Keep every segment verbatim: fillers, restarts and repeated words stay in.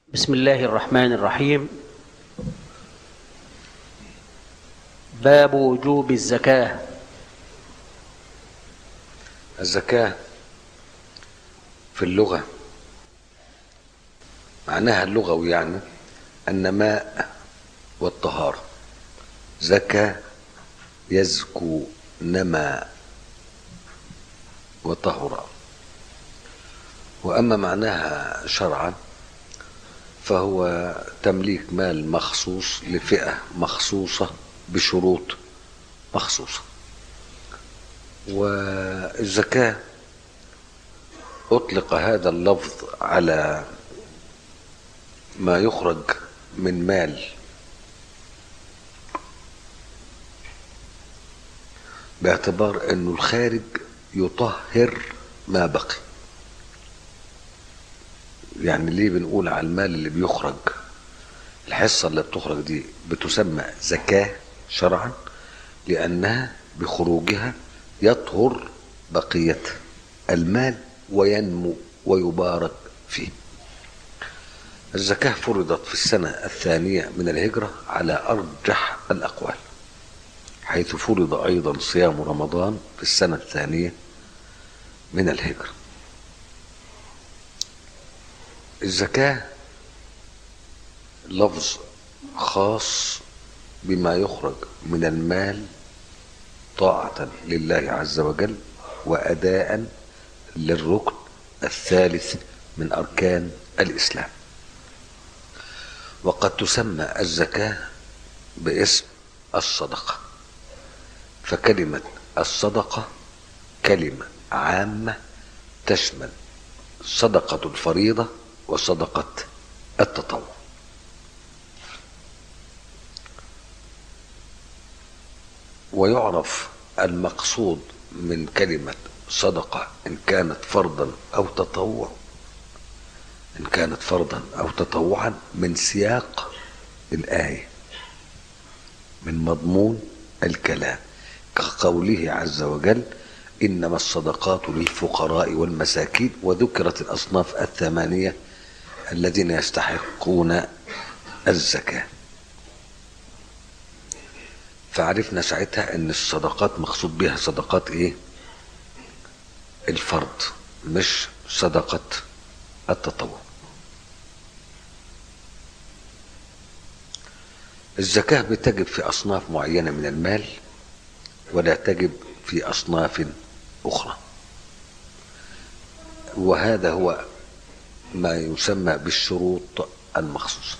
بسم الله الرحمن الرحيم. باب وجوب الزكاة. الزكاة في اللغة معناها اللغوي يعني النماء والطهارة. زكى يزكو نما وطهر. وأما معناها شرعا فهو تمليك مال مخصوص لفئة مخصوصة بشروط مخصوصة. والزكاة أطلق هذا اللفظ على ما يخرج من مال باعتبار أنه الخارج يطهر ما بقي. يعني ليه بنقول على المال اللي بيخرج الحصة اللي بتخرج دي بتسمى زكاة شرعا؟ لأنها بخروجها يطهر بقية المال وينمو ويبارك فيه. الزكاة فرضت في السنة الثانية من الهجرة على أرجح الأقوال، حيث فرض أيضا صيام رمضان في السنة الثانية من الهجرة. الزكاة لفظ خاص بما يخرج من المال طاعة لله عز وجل وأداء للركن الثالث من أركان الإسلام. وقد تسمى الزكاة باسم الصدقة، فكلمة الصدقة كلمة عامة تشمل صدقة الفريضة وصدقة التطوع. ويعرف المقصود من كلمة صدقة إن كانت فرضا أو تطوع إن كانت فرضا أو تطوعا من سياق الآية، من مضمون الكلام، كقوله عز وجل: إنما الصدقات للفقراء والمساكين، وذكرت الأصناف الثمانية الذين يستحقون الزكاة. فعرفنا ساعتها ان الصدقات مقصود بها صدقات ايه؟ الفرض، مش صدقة التطوع. الزكاة بتجب في اصناف معينة من المال ولا تجب في اصناف اخرى، وهذا هو ما يسمى بالشروط المخصوصة.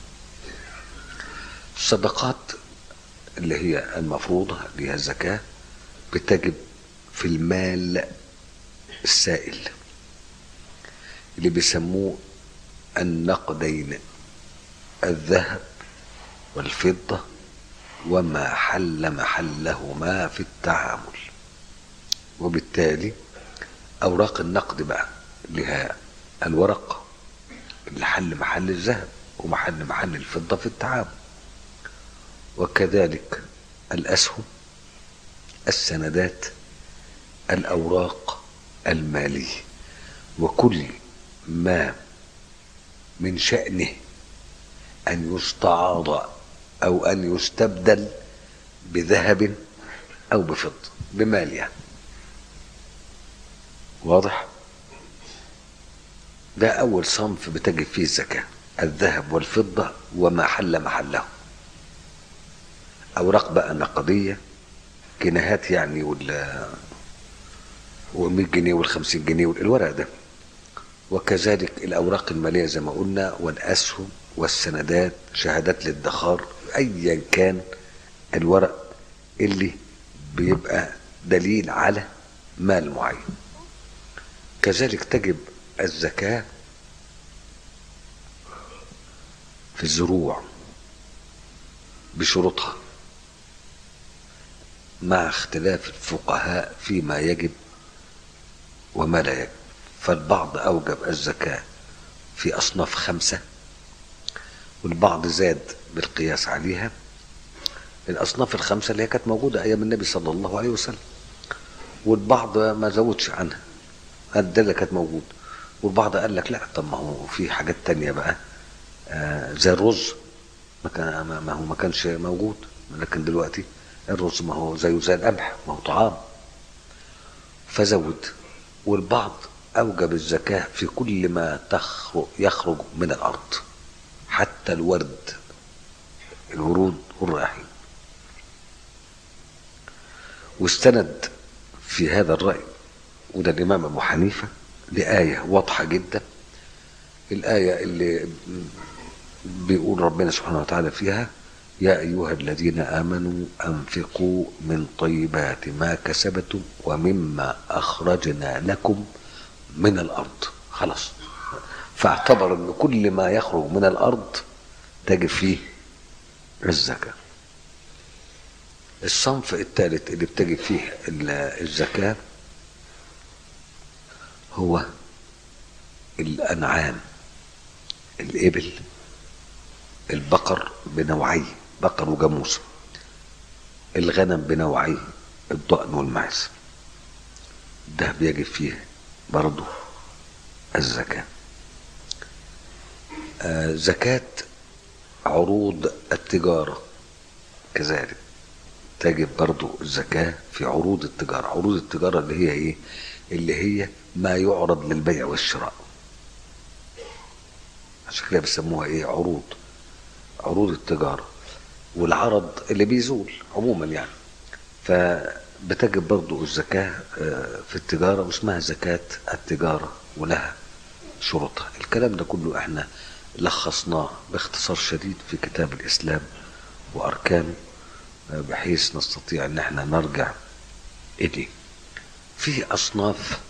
الصدقات اللي هي المفروضة اللي هي الزكاة بتجب في المال السائل اللي بيسموه النقدين: الذهب والفضة وما حل محلهما في التعامل. وبالتالي أوراق النقد بقى لها الورق اللي حل محل الذهب ومحل محل الفضة في التعامل، وكذلك الأسهم، السندات، الأوراق المالية، وكل ما من شأنه أن يستعاض أو أن يستبدل بذهب أو بفضة، بمال يعني. واضح؟ ده أول صنف بتجب فيه الزكاة: الذهب والفضة وما حل محله. أوراق بقى نقدية، جنيهات يعني، وال والمية جنيه والخمسين جنيه والورق ده، وكذلك الأوراق المالية زي ما قلنا، والأسهم والسندات، شهادات للادخار، أيا كان الورق اللي بيبقى دليل على مال معين. كذلك تجب الزكاة في الزروع بشروطها، مع اختلاف الفقهاء فيما يجب وما لا يجب. فالبعض أوجب الزكاة في أصناف خمسة، والبعض زاد بالقياس عليها. الأصناف الخمسة اللي هي كانت موجودة أيام النبي صلى الله عليه وسلم، والبعض ما زودش عنها، ده اللي كانت موجود. والبعض قال لك لا، طب ما هو في حاجات تانية بقى آه زي الرز، ما كان ما هو ما كانش موجود، لكن دلوقتي الرز ما هو زيه زي القمح، ما هو طعام، فزود. والبعض أوجب الزكاة في كل ما تخرج يخرج من الأرض، حتى الورد، الورود والرياحين. واستند في هذا الرأي وده الإمام أبو حنيفة لآية واضحة جدا، الآية اللي بيقول ربنا سبحانه وتعالى فيها: يا أيها الذين آمنوا أنفقوا من طيبات ما كسبتم ومما أخرجنا لكم من الأرض. خلاص، فاعتبر أن كل ما يخرج من الأرض تجب فيه الزكاة. الصنف الثالث اللي بتجب فيه الزكاة هو الأنعام، الإبل، البقر بنوعيه، بقر وجاموس، الغنم بنوعيه، الضأن والمعز، ده بيجب فيه برضه الزكاة. آه زكاة عروض التجارة كذلك تجب برضه الزكاة في عروض التجارة. عروض التجارة اللي هي ايه؟ اللي هي ما يعرض للبيع والشراء، عشان كده بيسموها ايه؟ عروض، عروض التجارة. والعرض اللي بيزول عموما يعني. فبتجب برضو الزكاة في التجارة، واسمها زكاة التجارة ولها شروطها. الكلام ده كله احنا لخصناه باختصار شديد في كتاب الإسلام وأركانه، بحيث نستطيع ان احنا نرجع إليه. في أصناف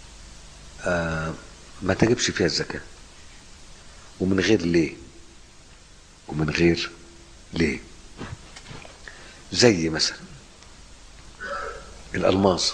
ما تجبش فيها الزكاة، ومن غير ليه ومن غير ليه زي مثلا الألماس،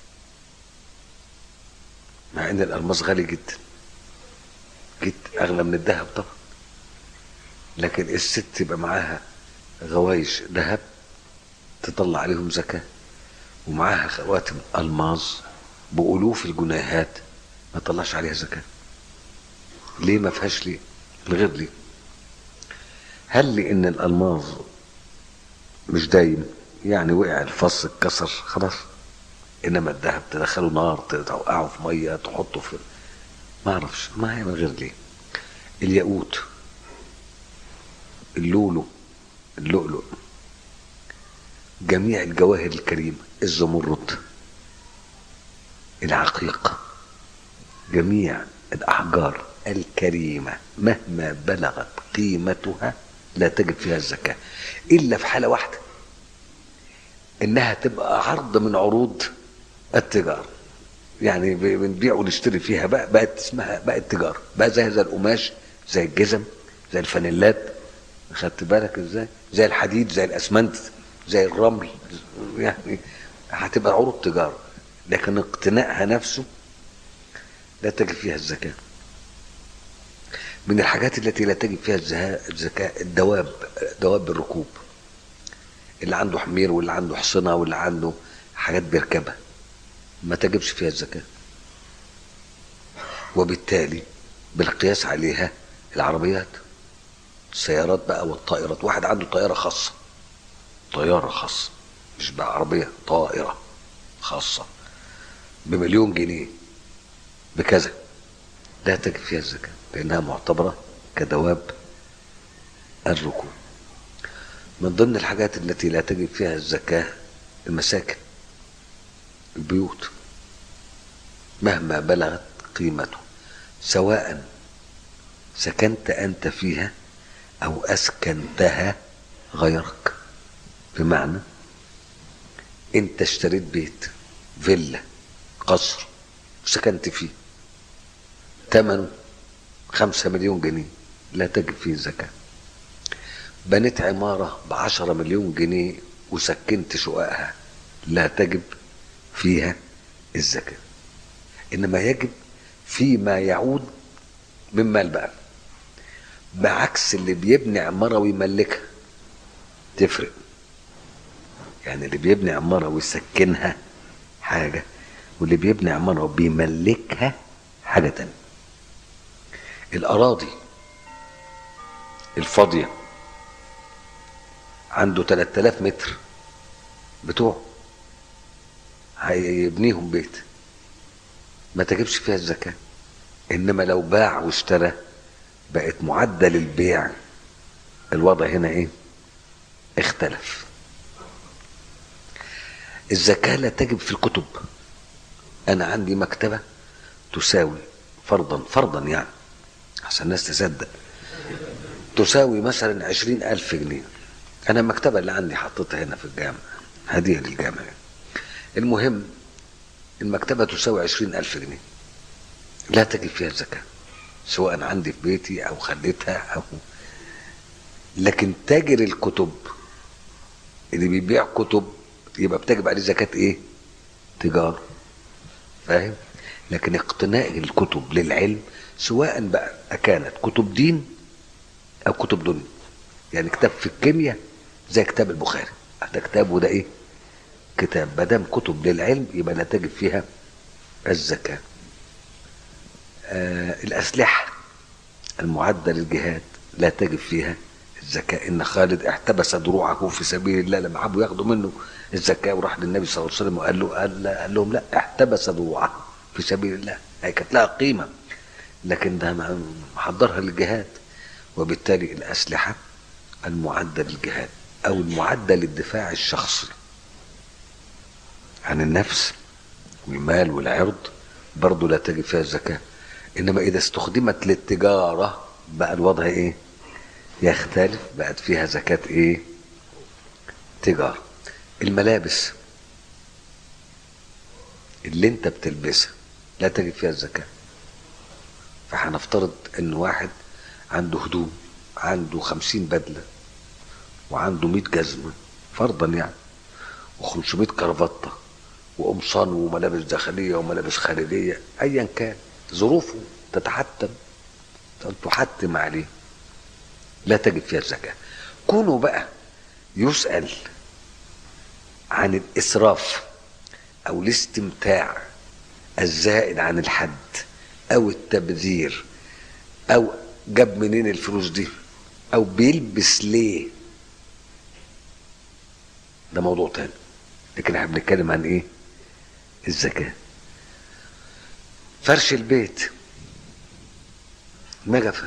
مع ان الألماس غالي جدا جدا، اغلى من الذهب طبعا، لكن الست يبقى معاها غوايش ذهب تطلع عليهم زكاة، ومعاها خواتم ألماس بألوف الجنيهات ما تطلعش عليها زكاة. ليه ما فيهاش؟ ليه من غير ليه؟ هل لأن الألماس مش دايم، يعني وقع الفص اتكسر خلاص، انما الذهب تدخله نار، توقعه في ميه، تحطه في، ما اعرفش، ما هي من غير ليه. الياقوت، اللولو، اللؤلؤ، جميع الجواهر الكريمه، الزمرد، العقيق، جميع الاحجار الكريمه مهما بلغت قيمتها لا تجب فيها الزكاه، الا في حاله واحده، انها تبقى عرض من عروض التجاره، يعني بنبيع ونشتري فيها بقى، بقت اسمها بقت تجاره، بقى زي زي القماش، زي الجزم، زي الفانيلات، خدت بالك ازاي؟ زي الحديد، زي الاسمنت، زي الرمل، يعني هتبقى عروض تجاره، لكن اقتنائها نفسه لا تجب فيها الزكاه. من الحاجات التي لا تجب فيها الزكاه الدواب، دواب الركوب، اللي عنده حمير واللي عنده حصنه واللي عنده حاجات بيركبها ما تجبش فيها الزكاة. وبالتالي بالقياس عليها العربيات، السيارات بقى والطائرات. واحد عنده طائرة خاصة، طيارة خاصة، مش بقى عربية، طائرة خاصة بمليون جنيه بكذا، لا تجب فيها الزكاة لأنها معتبرة كدواب الركوب. من ضمن الحاجات التي لا تجب فيها الزكاة المساكن، البيوت، مهما بلغت قيمته، سواء سكنت أنت فيها أو أسكنتها غيرك. بمعنى أنت اشتريت بيت، فيلا، قصر، سكنت فيه، ثمنه خمسة مليون جنيه، لا تجب فيه الزكاة. بنيت عمارة بعشرة مليون جنيه وسكنت شققها، لا تجب فيها الزكاة. إنما يجب فيما يعود من مال بقى، بعكس اللي بيبني عمارة ويملكها، تفرق. يعني اللي بيبني عمارة ويسكنها حاجة، واللي بيبني عمارة وبيملكها حاجة تانية. الأراضي الفاضية عنده ثلاثة آلاف متر بتوعه هيبنيهم بيت، ما تجيبش فيها الزكاة. انما لو باع واشترى بقت معدل البيع، الوضع هنا ايه؟ اختلف. الزكاة لا تجب في الكتب. انا عندي مكتبة تساوي فرضا فرضا يعني عشان الناس تصدق، تساوي مثلا عشرين الف جنيه. انا المكتبة اللي عندي حطيتها هنا في الجامعة، هدية للجامعة. المهم المكتبة تساوي عشرين الف جنيه، لا تجب فيها الزكاة سواء عندي في بيتي او خليتها او. لكن تاجر الكتب اللي بيبيع كتب يبقى بتجب عليه زكاة ايه؟ تجارة، فاهم؟ لكن اقتناء الكتب للعلم سواء بقى كانت كتب دين او كتب دنيا، يعني كتاب في الكيمياء زي كتاب البخاري، ده كتاب وده ايه؟ كتاب. مادام كتب للعلم يبقى لا تجب فيها الزكاة. آه الأسلحة المعدة للجهاد لا تجب فيها الزكاة. إن خالد احتبس دروعه في سبيل الله لما حبوا ياخدوا منه الزكاة وراح للنبي صلى الله عليه وسلم وقال له قال, قال لهم لا، احتبس دروعه في سبيل الله، هي كانت لها قيمة لكن ده محضرها للجهاد. وبالتالي الأسلحة المعدة للجهاد أو المعدة للدفاع الشخصي عن النفس والمال والعرض برضو لا تجب فيها الزكاة. إنما إذا استخدمت للتجارة بقى الوضع إيه؟ يختلف، بقت فيها زكاة إيه؟ تجارة. الملابس اللي أنت بتلبسها لا تجب فيها الزكاة. فهنفترض إن واحد عنده هدوم، عنده خمسين بدلة وعنده مئة جزمة فرضا يعني، وخمسمائة كرافطة وقمصان وملابس داخلية وملابس خارجية، أيا كان ظروفه تتحتم تحتم عليه، لا تجب فيها الزكاة. كونه بقى يسأل عن الإسراف أو الاستمتاع الزائد عن الحد أو التبذير أو جاب منين الفلوس دي أو بيلبس ليه، ده موضوع تاني. لكن احنا بنتكلم عن ايه؟ الزكاة. فرش البيت، نجفة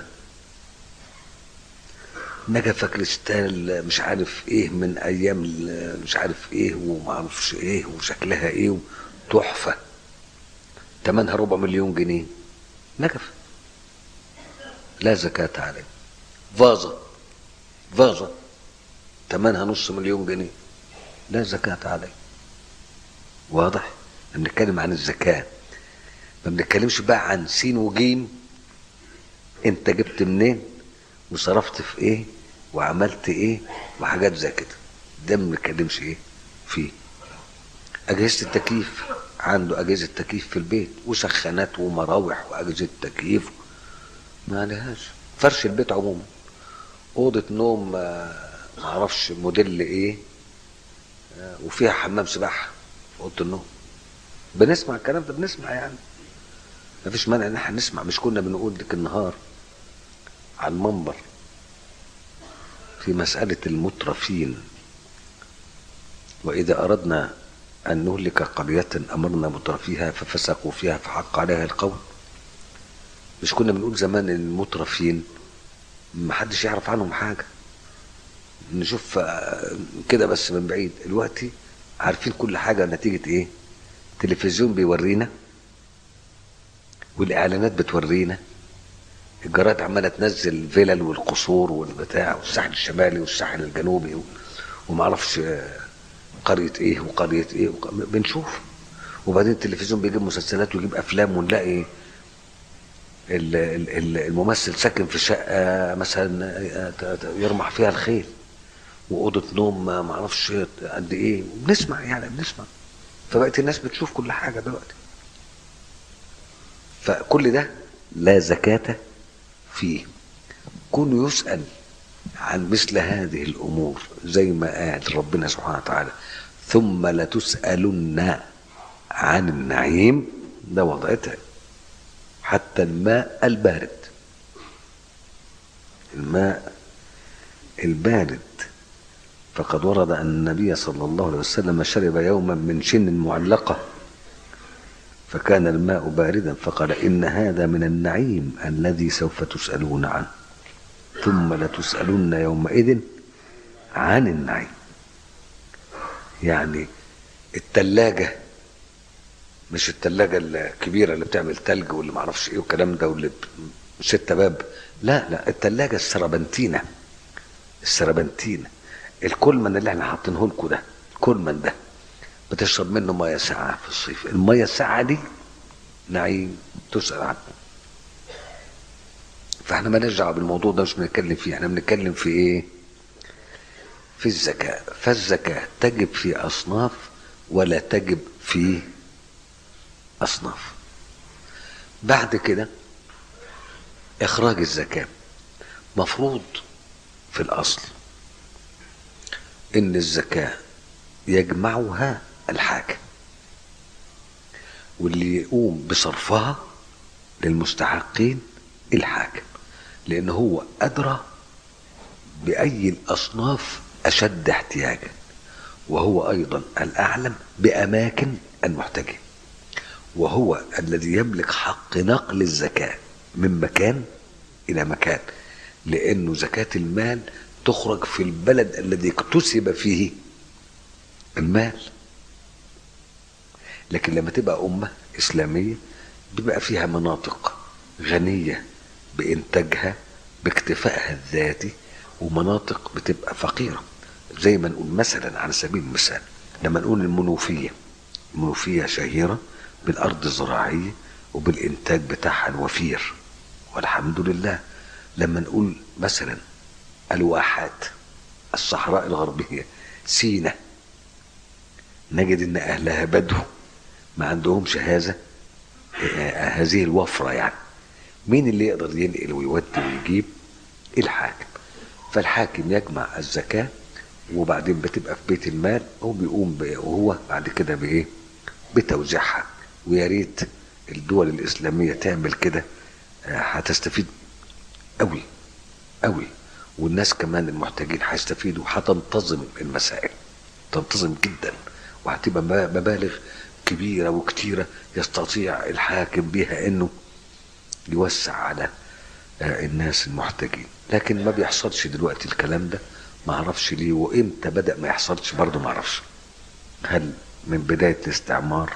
نجفة كريستال مش عارف ايه من ايام مش عارف ايه ومعرفش ايه وشكلها ايه تحفة تمنها ربع مليون جنيه، نجفة لا زكاة عليه. فازة فازة تمنها نص مليون جنيه، لا زكاة عليه. واضح؟ بنتكلم عن الزكاة، ما بنتكلمش بقى عن سين وجيم انت جبت منين وصرفت في ايه وعملت ايه وحاجات زي كده، ده ما بنتكلمش ايه فيه. اجهزة التكييف، عنده اجهزة تكييف في البيت وسخانات ومراوح واجهزة تكييف ما عليهاش. فرش البيت عموما، اوضة نوم معرفش موديل ايه وفيها حمام سباحة في اوضة النوم، بنسمع الكلام ده، بنسمع يعني ما فيش مانع ان احنا نسمع. مش كنا بنقول لك النهار على المنبر في مسألة المترفين، وإذا أردنا أن نهلك قرية أمرنا مترفيها ففسقوا فيها فحق عليها القول؟ مش كنا بنقول زمان المترفين ما حدش يعرف عنهم حاجة، نشوف كده بس من بعيد. دلوقتي عارفين كل حاجة نتيجة ايه؟ التلفزيون بيورينا والاعلانات بتورينا، الجرائد عمالة تنزل الفلل والقصور والبتاع والساحل الشمالي والساحل الجنوبي ومعرفش قرية ايه وقرية ايه وق... بنشوف. وبعدين التلفزيون بيجيب مسلسلات ويجيب افلام ونلاقي الممثل ساكن في شقة مثلا يرمح فيها الخيل وأوضة نوم ما معرفش قد ايه، وبنسمع يعني بنسمع. فبقت الناس بتشوف كل حاجة دلوقتي، فكل ده لا زكاة فيه. كونه يسأل عن مثل هذه الأمور زي ما قال ربنا سبحانه وتعالى ثم لتسألن عن النعيم، ده وضعتها. حتى الماء البارد، الماء البارد، فقد ورد أن النبي صلى الله عليه وسلم شرب يوما من شن معلقة فكان الماء باردا فقال إن هذا من النعيم الذي سوف تسألون عنه ثم لتسألن يومئذ عن النعيم. يعني التلاجة مش التلاجة الكبيرة اللي بتعمل تلج واللي معرفش ايه والكلام ده واللي ستة باب، لا لا، التلاجة السربنتينة، السربنتينة الكولمن اللي احنا حاطينه لكم ده، الكولمن ده بتشرب منه ميه ساقعه في الصيف، الميه الساقعه دي نعيم تسأل عنه. فاحنا ما نرجع بالموضوع ده، مش بنتكلم فيه، احنا بنتكلم في ايه؟ في الزكاة. فالزكاة تجب في أصناف ولا تجب في أصناف. بعد كده إخراج الزكاة، مفروض في الأصل إن الزكاة يجمعها الحاكم، واللي يقوم بصرفها للمستحقين الحاكم، لأنه هو أدرى بأي الأصناف أشد احتياجا، وهو أيضا الأعلم بأماكن المحتاجين، وهو الذي يملك حق نقل الزكاة من مكان إلى مكان، لأنه زكاة المال تخرج في البلد الذي اكتسب فيه المال. لكن لما تبقى أمة إسلامية بيبقى فيها مناطق غنية بإنتاجها باكتفائها الذاتي، ومناطق بتبقى فقيرة، زي ما نقول مثلا على سبيل المثال لما نقول المنوفية، المنوفية شهيرة بالأرض الزراعية وبالإنتاج بتاعها الوفير والحمد لله. لما نقول مثلا الواحات، الصحراء الغربية، سينا، نجد ان اهلها بدو ما عندهمش هذا هذه الوفرة. يعني مين اللي يقدر ينقل ويودي ويجيب؟ الحاكم. فالحاكم يجمع الزكاة وبعدين بتبقى في بيت المال، هو بيقوم وهو بعد كده بايه؟ بتوزيعها. ويا ريت الدول الإسلامية تعمل كده، هتستفيد قوي قوي، والناس كمان المحتاجين هيستفيدوا، هتنتظم المسائل، تنتظم جدا، وهتبقى مبالغ كبيرة وكتيرة يستطيع الحاكم بها انه يوسع على الناس المحتاجين. لكن ما بيحصلش دلوقتي الكلام ده، ما اعرفش ليه وامتى بدأ ما يحصلش برضه ما اعرفش. هل من بداية الاستعمار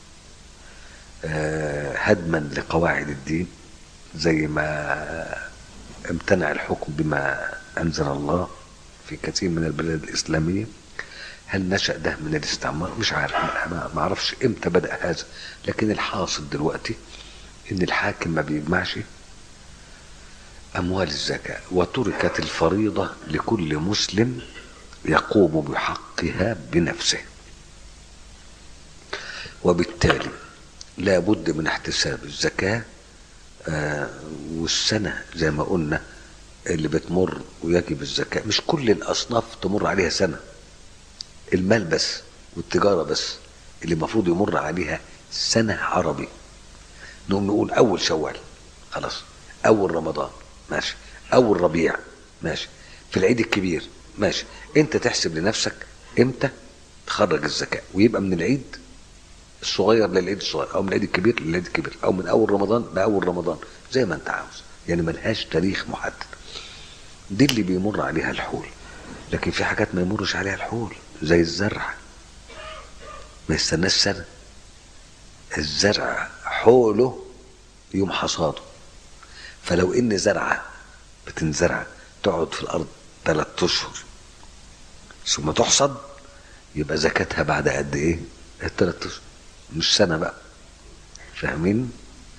هدما لقواعد الدين زي ما امتنع الحكم بما أنزل الله في كثير من البلاد الإسلامية؟ هل نشأ ده من الاستعمار؟ مش عارف، ما اعرفش امتى بدأ هذا. لكن الحاصل دلوقتي ان الحاكم ما بيجمعش اموال الزكاة، وتركت الفريضة لكل مسلم يقوم بحقها بنفسه، وبالتالي لا بد من احتساب الزكاة. آه والسنة زي ما قلنا اللي بتمر ويجب الزكاة، مش كل الأصناف تمر عليها سنة، المال بس والتجارة بس اللي المفروض يمر عليها سنة عربي. نقوم نقول أول شوال خلاص، أول رمضان ماشي، أول ربيع ماشي، في العيد الكبير ماشي. أنت تحسب لنفسك إمتى تخرج الزكاة، ويبقى من العيد الصغير للعيد الصغير، أو من العيد الكبير للعيد الكبير، أو من أول رمضان لأول رمضان، زي ما أنت عاوز. يعني ملهاش تاريخ محدد. دي اللي بيمر عليها الحول. لكن في حاجات ما يمرش عليها الحول، زي الزرع ما يستناش سنة. الزرع حوله يوم حصاده، فلو ان زرعة بتنزرع تقعد في الارض ثلاث اشهر ثم تحصد، يبقى زكاتها بعد قد ايه؟ الثلاث اشهر، مش سنة بقى. فاهمين؟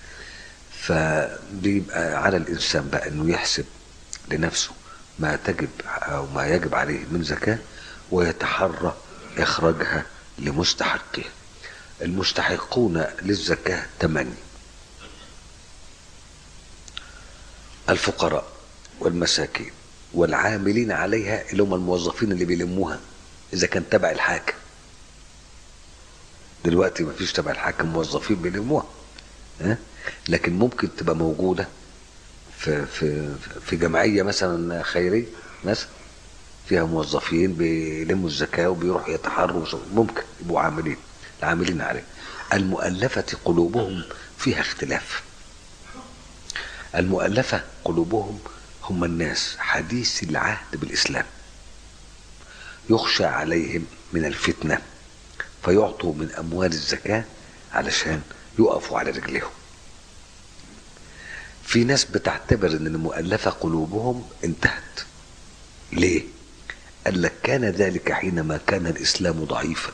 فبيبقى على الانسان بقى انه يحسب لنفسه ما تجب او ما يجب عليه من زكاة، ويتحرى اخراجها لمستحقها. المستحقون للزكاة ثمانية: الفقراء والمساكين والعاملين عليها، اللي هم الموظفين اللي بيلموها اذا كان تبع الحاكم. دلوقتي ما فيش تبع الحاكم موظفين بيلموها، ها؟ لكن ممكن تبقى موجودة في في في جمعية مثلا خيرية مثلا، فيها موظفين بيلموا الزكاة وبيروحوا يتحروا، ممكن يبقوا عاملين العاملين عليه. المؤلفة قلوبهم فيها اختلاف. المؤلفة قلوبهم هم الناس حديث العهد بالإسلام، يخشى عليهم من الفتنة فيعطوا من أموال الزكاة علشان يقفوا على رجلهم. في ناس بتعتبر ان المؤلفة قلوبهم انتهت. ليه؟ قال لك كان ذلك حينما كان الإسلام ضعيفا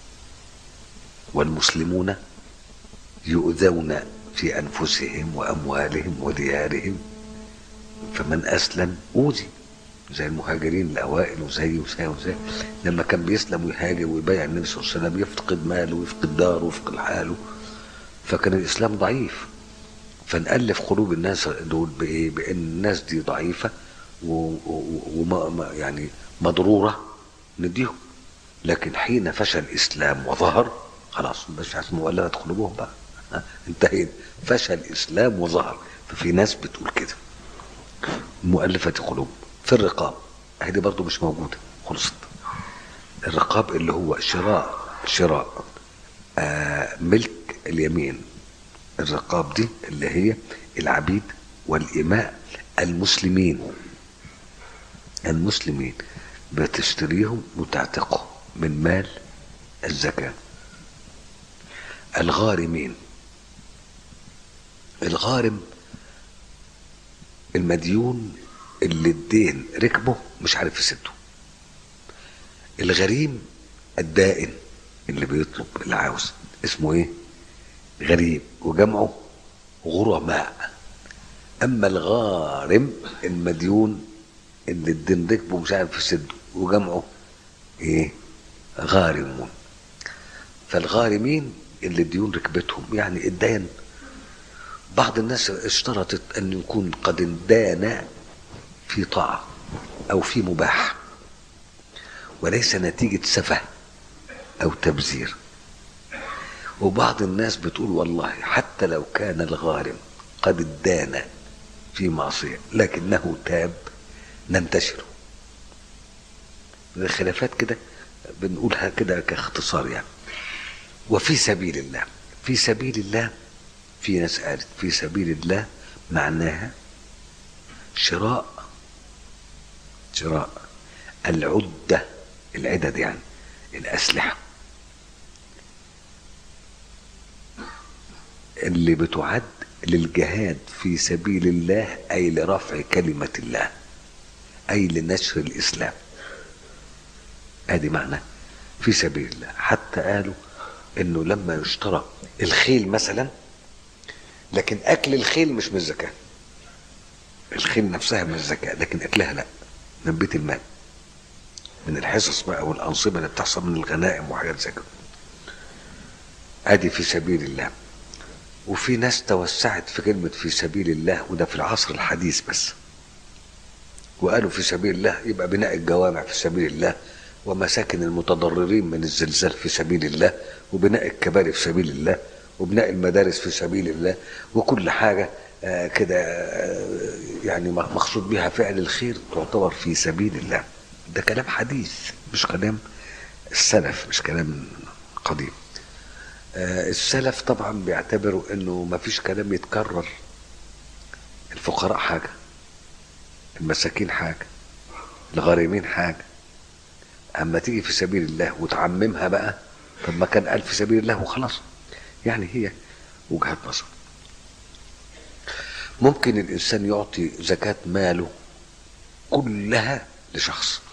والمسلمون يؤذون في أنفسهم وأموالهم وديارهم، فمن أسلم أوذي، زي المهاجرين الأوائل وزي وزي وزي لما كان بيسلم ويهاجر ويبايع النبي صلى الله عليه وسلم يفقد ماله ويفقد داره ويفقد حاله، فكان الإسلام ضعيف. فنألف قلوب الناس دول بإيه؟ بأن الناس دي ضعيفة وما يعني مضرورة نديهم. لكن حين فشل الإسلام وظهر خلاص مش اسمه مؤلفة قلوبهم بقى، انتهينا، فشل الإسلام وظهر. ففي ناس بتقول كده مؤلفة قلوب. في الرقاب هذه برضو مش موجودة، خلصت. الرقاب اللي هو شراء شراء آه ملك اليمين. الرقاب دي اللي هي العبيد والإماء المسلمين، المسلمين بتشتريهم وتعتقهم من مال الزكاة. الغارمين، الغارم المديون اللي الدين ركبه مش عارف يسده. الغريم الدائن اللي بيطلب اللي عاوز، اسمه ايه؟ غريب، وجمعه غرماء. اما الغارم المديون اللي الدين ركبه مش عارف يسده، وجمعه ايه؟ غارمون. فالغارمين اللي الديون ركبتهم يعني الدين. بعض الناس اشترطت ان يكون قد اندان في طاعة او في مباح وليس نتيجة سفه او تبذير. وبعض الناس بتقول والله حتى لو كان الغارم قد ادان في معصية لكنه تاب ننتشره. الخلافات كده بنقولها كده كاختصار يعني. وفي سبيل الله، في سبيل الله في ناس قالت في سبيل الله معناها شراء شراء العدة، العدد يعني الأسلحة اللي بتعد للجهاد في سبيل الله، أي لرفع كلمة الله، أي لنشر الإسلام. ادي معنى في سبيل الله. حتى قالوا انه لما يشترى الخيل مثلا، لكن اكل الخيل مش من الزكاة، الخيل نفسها من الزكاة لكن اكلها لا، من بيت المال، من الحصص بقى والانصبة اللي بتحصل من الغنائم وحاجات زي كده. ادي في سبيل الله. وفي ناس توسعت في كلمة في سبيل الله، وده في العصر الحديث بس، وقالوا في سبيل الله يبقى بناء الجوامع في سبيل الله، ومساكن المتضررين من الزلزال في سبيل الله، وبناء الكباري في سبيل الله، وبناء المدارس في سبيل الله، وكل حاجة آه كده آه يعني مقصود بها فعل الخير تعتبر في سبيل الله. ده كلام حديث مش كلام السلف، مش كلام قديم. آه السلف طبعا بيعتبروا انه ما فيش كلام يتكرر. الفقراء حاجة، المساكين حاجة، الغارمين حاجة، اما تيجي في سبيل الله وتعممها بقى، طب ما كان قال في سبيل الله وخلاص. يعني هي وجهة نظر. ممكن الانسان يعطي زكاة ماله كلها لشخص،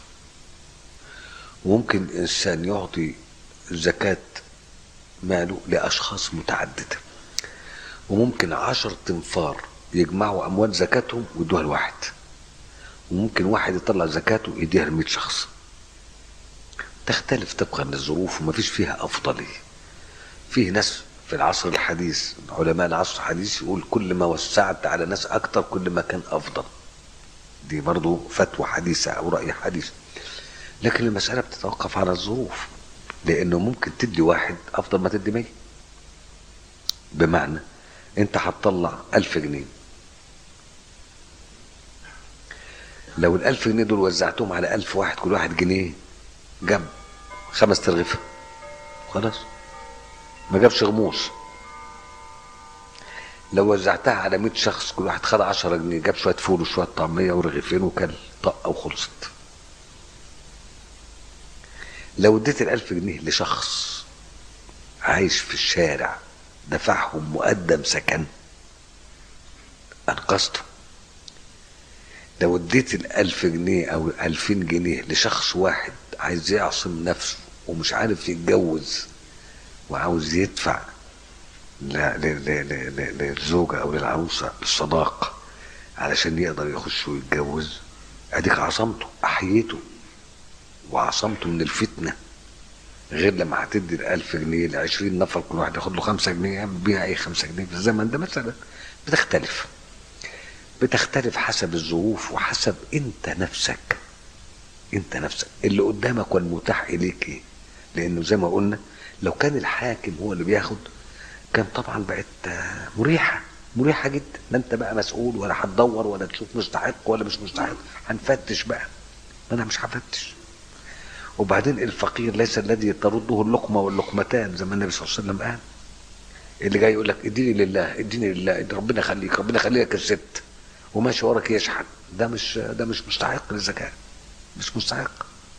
وممكن الانسان يعطي زكاة ماله لاشخاص متعددة، وممكن عشر تنفار يجمعوا اموال زكاتهم ويدوها لواحد، وممكن واحد يطلع زكاته يديها لمية شخص. تختلف طبقا للظروف ومفيش فيها افضليه. فيه ناس في العصر الحديث، علماء العصر الحديث، يقول كل ما وسعت على ناس اكتر كل ما كان افضل. دي برضو فتوى حديثة او رأي حديث. لكن المسألة بتتوقف على الظروف، لانه ممكن تدي واحد افضل ما تدي مية. بمعنى انت هتطلع الف جنيه، لو الألف جنيه دول وزعتهم على ألف واحد كل واحد جنيه، جاب خمس ترغيفة خلاص، ما جابش غموس. لو وزعتها على مئة شخص كل واحد خد عشرة جنيه، جاب شوية فول وشوية طعمية ورغيفين وكل طقة وخلصت. لو اديت الألف جنيه لشخص عايش في الشارع دفعهم مقدم سكن، أنقذته. لو اديت الألف جنيه أو الألفين جنيه لشخص واحد عايز يعصم نفسه ومش عارف يتجوز وعاوز يدفع للزوجة أو للعروسة الصداقة علشان يقدر يخش ويتجوز، أديك عصمته، أحييته وعصمته من الفتنة. غير لما هتدي الألف جنيه لعشرين نفر كل واحد ياخد له خمسة جنيه، يعمل بيها أي خمسة جنيه في الزمن ده مثلا. بتختلف بتختلف حسب الظروف وحسب أنت نفسك. أنت نفسك اللي قدامك والمتاح إليك إيه. لأنه زي ما قلنا لو كان الحاكم هو اللي بياخد كان طبعا بقت مريحة مريحة جدا، لا انت بقى مسؤول ولا هتدور ولا تشوف مستحق ولا مش مستحق، هنفتش بقى. انا مش هفتش. وبعدين الفقير ليس الذي ترده اللقمة واللقمتان زي ما النبي صلى الله عليه وسلم قال. اللي جاي يقول لك اديني لله اديني لله ربنا يخليك ربنا يخليك الست وماشي وراك يشحن، ده مش ده مش مستحق للزكاة، مش مستحق.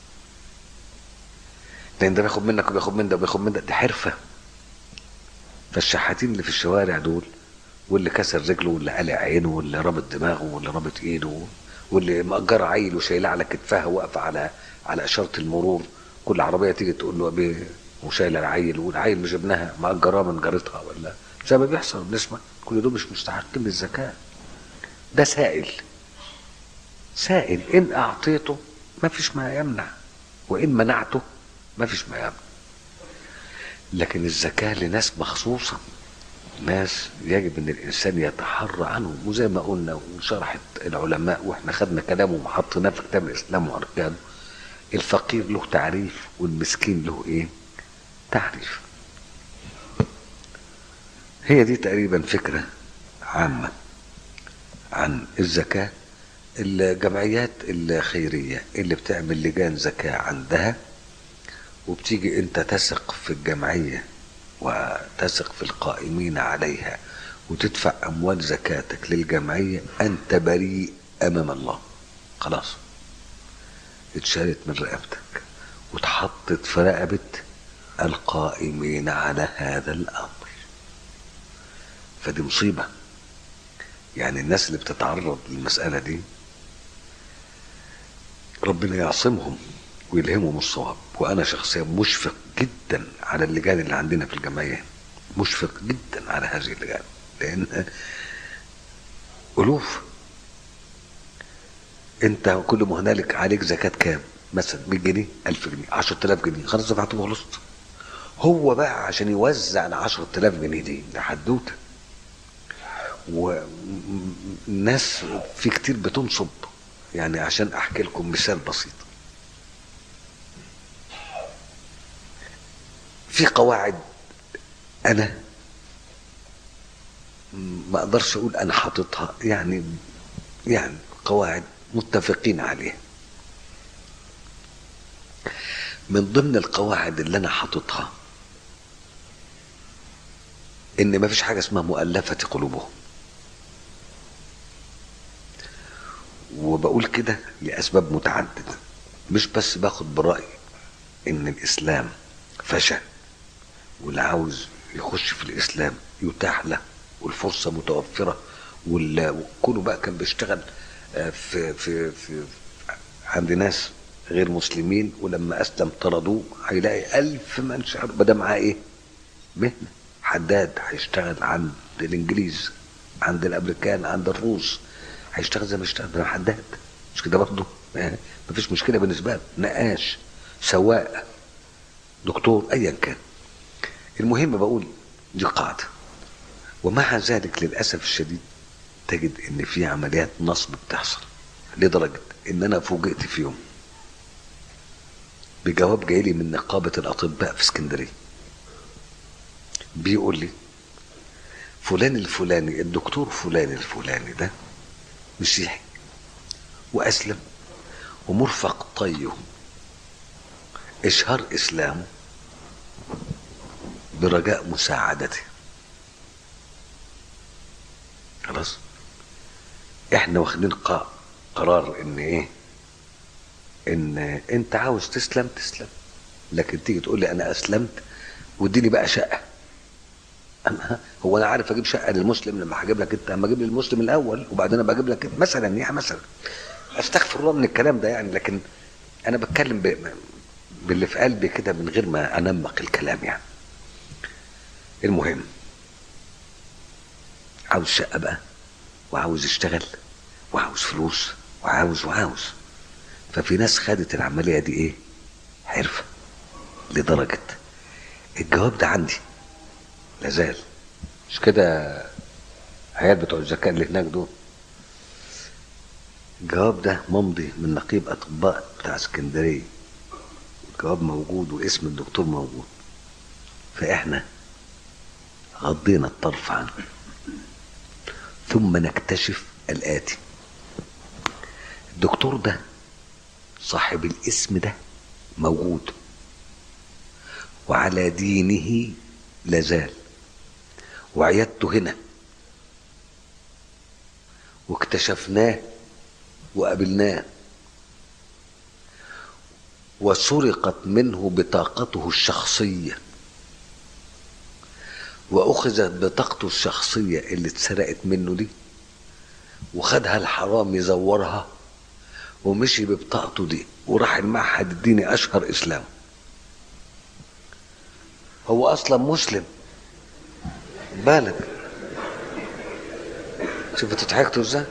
لان ده بياخد منك وبياخد من ده وبياخد من ده، دي حرفة. فالشحاتين اللي في الشوارع دول، واللي كسر رجله واللي قلع عينه واللي رابط دماغه واللي رابط ايده واللي مأجر عيل وشايلاه على كتفها واقفه على على اشاره المرور، كل عربيه تيجي تقول له ابي وشايله العيل، والعيل مش ابنها مأجراه من جارتها ولا زي ما بيحصل بنسمع. كل دول مش مستحقين للزكاه. ده سائل سائل ان اعطيته ما فيش ما يمنع، وان منعته ما فيش ما يمنع. لكن الزكاه لناس مخصوصه، ناس يجب ان الانسان يتحرى عنهم. وزي ما قلنا وشرحت العلماء واحنا خدنا كلامهم وحطيناه في كتاب الاسلام واركانه، الفقير له تعريف والمسكين له ايه تعريف. هي دي تقريبا فكرة عامة عن الزكاة. الجمعيات الخيرية اللي بتعمل لجان زكاة عندها، وبتيجي انت تثق في الجمعية وتثق في القائمين عليها وتدفع اموال زكاتك للجمعية، انت بريء امام الله. خلاص اتشالت من رقبتك واتحطت في رقبة القائمين على هذا الامر. فدي مصيبة. يعني الناس اللي بتتعرض للمسألة دي ربنا يعصمهم ويلهمهم الصواب. وانا شخصيا مشفق جدا على اللجان اللي عندنا في الجمعيه، مشفق جدا على هذه اللجان، لان الوف انت كل ما هنالك عليك زكاه كام مثلا مية جنيه ألف جنيه عشرة آلاف جنيه، خلاص دفعتهم وخلصت. هو بقى عشان يوزع ال عشرة آلاف جنيه دي ده حدوته. والناس في كتير بتنصب. يعني عشان احكي لكم مثال بسيط، في قواعد انا ما اقدرش اقول انا حاططها، يعني يعني قواعد متفقين عليها. من ضمن القواعد اللي انا حاططها ان ما فيش حاجه اسمها مؤلفه قلوبهم. وبقول كده لاسباب متعدده، مش بس باخد برايي ان الاسلام فشل واللي عاوز يخش في الاسلام يتاح له والفرصه متوفره، وكله بقى كان بيشتغل في في في عند ناس غير مسلمين، ولما اسلم طردوه. هيلاقي الف منشأ بدأ معاه ايه مهنه. حداد هيشتغل عند الانجليز، عند الامريكان، عند الروس، هيشتغل زي ما اشتغل حداد. مش كده برضه؟ مفيش مشكله بالنسبه له. نقاش، سواق، دكتور، ايا كان. المهم بقول دي قاعده. ومع ذلك للاسف الشديد تجد ان في عمليات نصب بتحصل، لدرجه ان انا فوجئت في يوم بجواب جاي لي من نقابه الاطباء في اسكندريه، بيقول لي فلان الفلاني الدكتور فلان الفلاني ده مسيحي، وأسلم، ومرفق طيه إشهار إسلامه برجاء مساعدته. خلاص احنا واخدين قرار ان ايه، ان انت عاوز تسلم تسلم، لكن تيجي تقول لي انا اسلمت واديني بقى شقه. أنا هو انا عارف اجيب شقه للمسلم لما هجيب لك انت؟ اما اجيب للمسلم الاول وبعدين ابقى اجيب لك انت مثلا، يعني مثلا استغفر الله من الكلام ده يعني، لكن انا بتكلم ب... باللي في قلبي كده من غير ما انمق الكلام يعني. المهم عاوز شقه بقى، وعاوز يشتغل، وعاوز فلوس، وعاوز وعاوز. ففي ناس خدت العمليه دي ايه، حرفه، لدرجه الجواب ده عندي لازال. مش كده عيال بتوع الزكاه اللي هناك دول؟ الجواب ده ممضي من نقيب اطباء بتاع اسكندريه، الجواب موجود واسم الدكتور موجود. فاحنا غضينا الطرف عنه، ثم نكتشف الآتي: الدكتور ده صاحب الاسم ده موجود وعلى دينه لازال، وعيادته هنا، واكتشفناه وقابلناه، وسرقت منه بطاقته الشخصية، وأخذت بطاقته الشخصية اللي اتسرقت منه دي وخدها الحرام يزورها، ومشي ببطاقته دي وراح المعهد الديني أشهر إسلام. هو أصلا مسلم بالك، شوف تضحكتوا ازاي.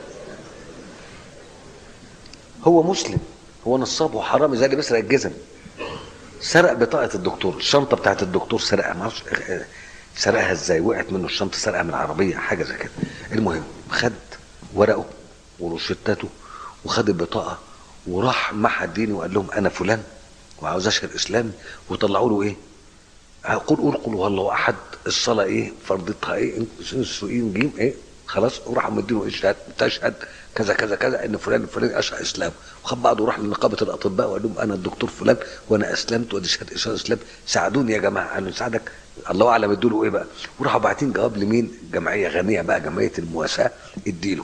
هو مسلم، هو نصاب وحرامي زي اللي بيسرق الجزم. سرق بطاقة الدكتور، الشنطة بتاعت الدكتور سرقها، معرفش سرقها ازاي، وقعت منه الشنطة، سرقها من العربية حاجة زي كده. المهم خد ورقه وروشتاته وخد البطاقة وراح معهد ديني وقال لهم انا فلان وعاوز اشهر اسلامي، وطلعوا له ايه، قول قول قل هو الله احد، الصلاة ايه فرضتها ايه، سوئين جيم ايه، خلاص. وراحوا مدينه اشهاد تشهد كذا كذا كذا ان فلان الفلاني اشهر اسلام. وخد بعضه وراح لنقابه الاطباء وقال لهم انا الدكتور فلان وانا اسلمت وادي شهاده اشهار اسلام، ساعدوني يا جماعه. قالوا نساعدك، الله اعلم ادوا له ايه بقى. وراحوا باعتين جواب لمين؟ جمعيه غنيه بقى، جمعيه المواساه، اديله.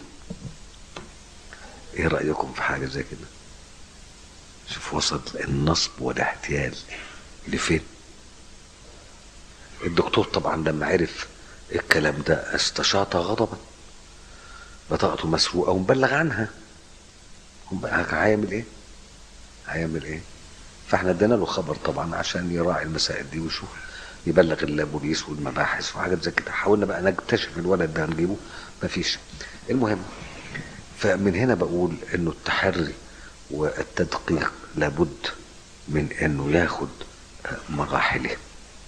ايه رايكم في حاجه زي كده؟ شوف وصل النصب والاحتيال لفين. الدكتور طبعا لما عرف الكلام ده استشاط غضبا، بطاقته مسروقه ومبلغ عنها، هيعمل ايه؟ هيعمل ايه؟ فاحنا ادينا له خبر طبعا عشان يراعي المسائل دي ويشوف، يبلغ البوليس والمباحث وحاجات زي كده. حاولنا بقى نكتشف الولد ده هنجيبه، مفيش. المهم، فمن هنا بقول انه التحري والتدقيق لابد من انه ياخد مراحله.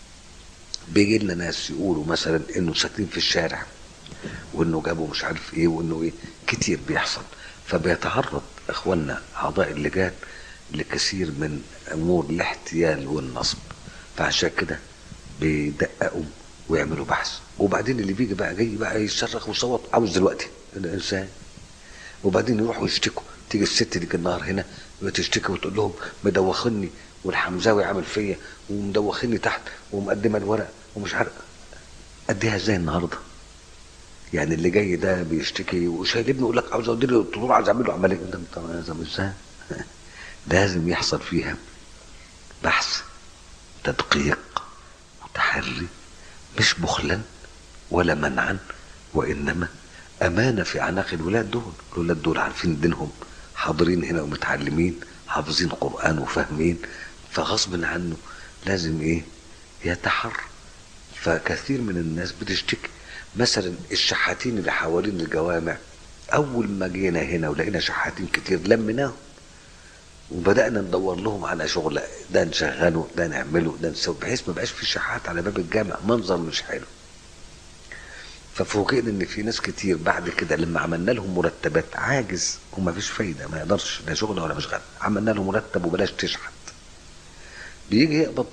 بيجي لنا ناس يقولوا مثلا انه ساكنين في الشارع وانه جابوا مش عارف ايه وانه ايه، كتير بيحصل. فبيتعرض اخواننا اعضاء اللجان لكثير من امور الاحتيال والنصب، فعشان كده بيدققوا ويعملوا بحث. وبعدين اللي بيجي بقى جاي بقى يصرخ ويصوت، عاوز دلوقتي الانسان، وبعدين يروحوا يشتكوا. تيجي الست ديك النهار هنا بتشتكي وتقول لهم مدوخني والحمزاوي عامل فيا ومدوخني تحت ومقدمه الورق ومش عارف اديها ازاي النهارده. يعني اللي جاي ده بيشتكي وشايل ابنه يقول لك عاوز اودي له الدكتور، عايز اعمل له عمليه. ده طبعا ازاي؟ لازم يحصل فيها بحث، تدقيق، وتحري، مش بخلا ولا منعا، وانما امانه في اعناق الولاد دول. الولاد دول عارفين دينهم، حاضرين هنا ومتعلمين، حافظين قران وفاهمين، فغصب عنه لازم ايه، يتحر. فكثير من الناس بتشتكي مثلا الشحاتين اللي حوالين الجوامع، اول ما جينا هنا ولقينا شحاتين كتير لمناهم وبدانا ندور لهم على شغل، ده نشغله، ده نعمله، ده نسوي، بحيث ما بقاش في شحات على باب الجامع، منظر مش حلو. ففوجئنا ان في ناس كتير بعد كده لما عملنا لهم مرتبات عاجز وما فيش فايده، ما يقدرش لا شغل ولا مشغل، عملنا له مرتب وبلاش تشحت، بيجي يقبض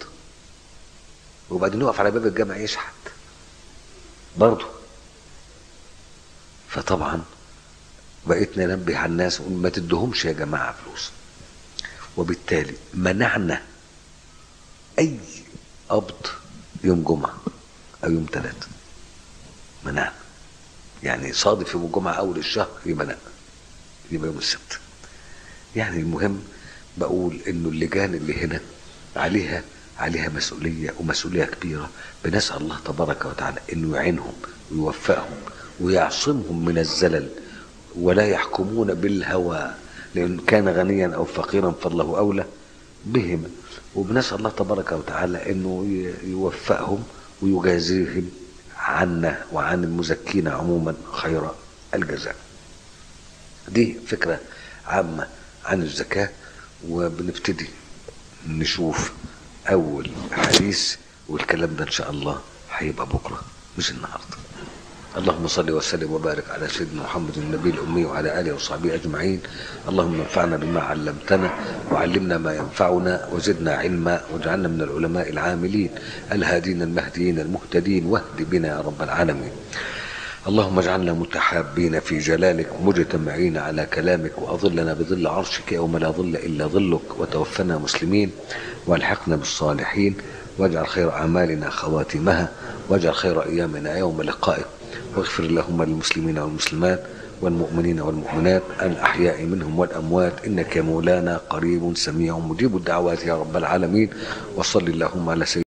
وبعدين يقف على باب الجامع يشحت برضه. فطبعا بقيت ننبه على الناس ونقول ما تدهمش يا جماعة فلوس، وبالتالي منعنا أي قبض يوم جمعة أو يوم ثلاثة، منعنا. يعني صادف يوم الجمعة أول الشهر يبقى لا، يبقى يوم السبت. يعني المهم بقول إنه اللجان اللي هنا عليها عليها مسؤولية ومسؤولية كبيرة، بنسأل الله تبارك وتعالى إنه يعينهم ويوفقهم ويعصمهم من الزلل، ولا يحكمون بالهوى، لأن كان غنيا أو فقيرا فالله أولى بهم. وبنسأل الله تبارك وتعالى إنه يوفقهم ويجازيهم عنا وعن المزكين عموما خير الجزاء. دي فكرة عامة عن الزكاة. وبنبتدي نشوف أول حديث، والكلام ده إن شاء الله هيبقى بكرة مش النهاردة. اللهم صل وسلم وبارك على سيدنا محمد النبي الأمي وعلى آله وصحبه أجمعين. اللهم انفعنا بما علمتنا وعلمنا ما ينفعنا وزدنا علما واجعلنا من العلماء العاملين الهادين المهديين المهتدين، واهد بنا يا رب العالمين. اللهم اجعلنا متحابين في جلالك مجتمعين على كلامك، وأظلنا بظل عرشك يوم لا ظل إلا ظلك، وتوفنا مسلمين والحقنا بالصالحين، واجعل خير أعمالنا خواتمها، واجعل خير أيامنا يوم لقائك. واغفر اللهم للمسلمين والمسلمات والمؤمنين والمؤمنات الأحياء منهم والأموات، إنك يا مولانا قريب سميع مجيب الدعوات يا رب العالمين. وصل اللهم على سيدنا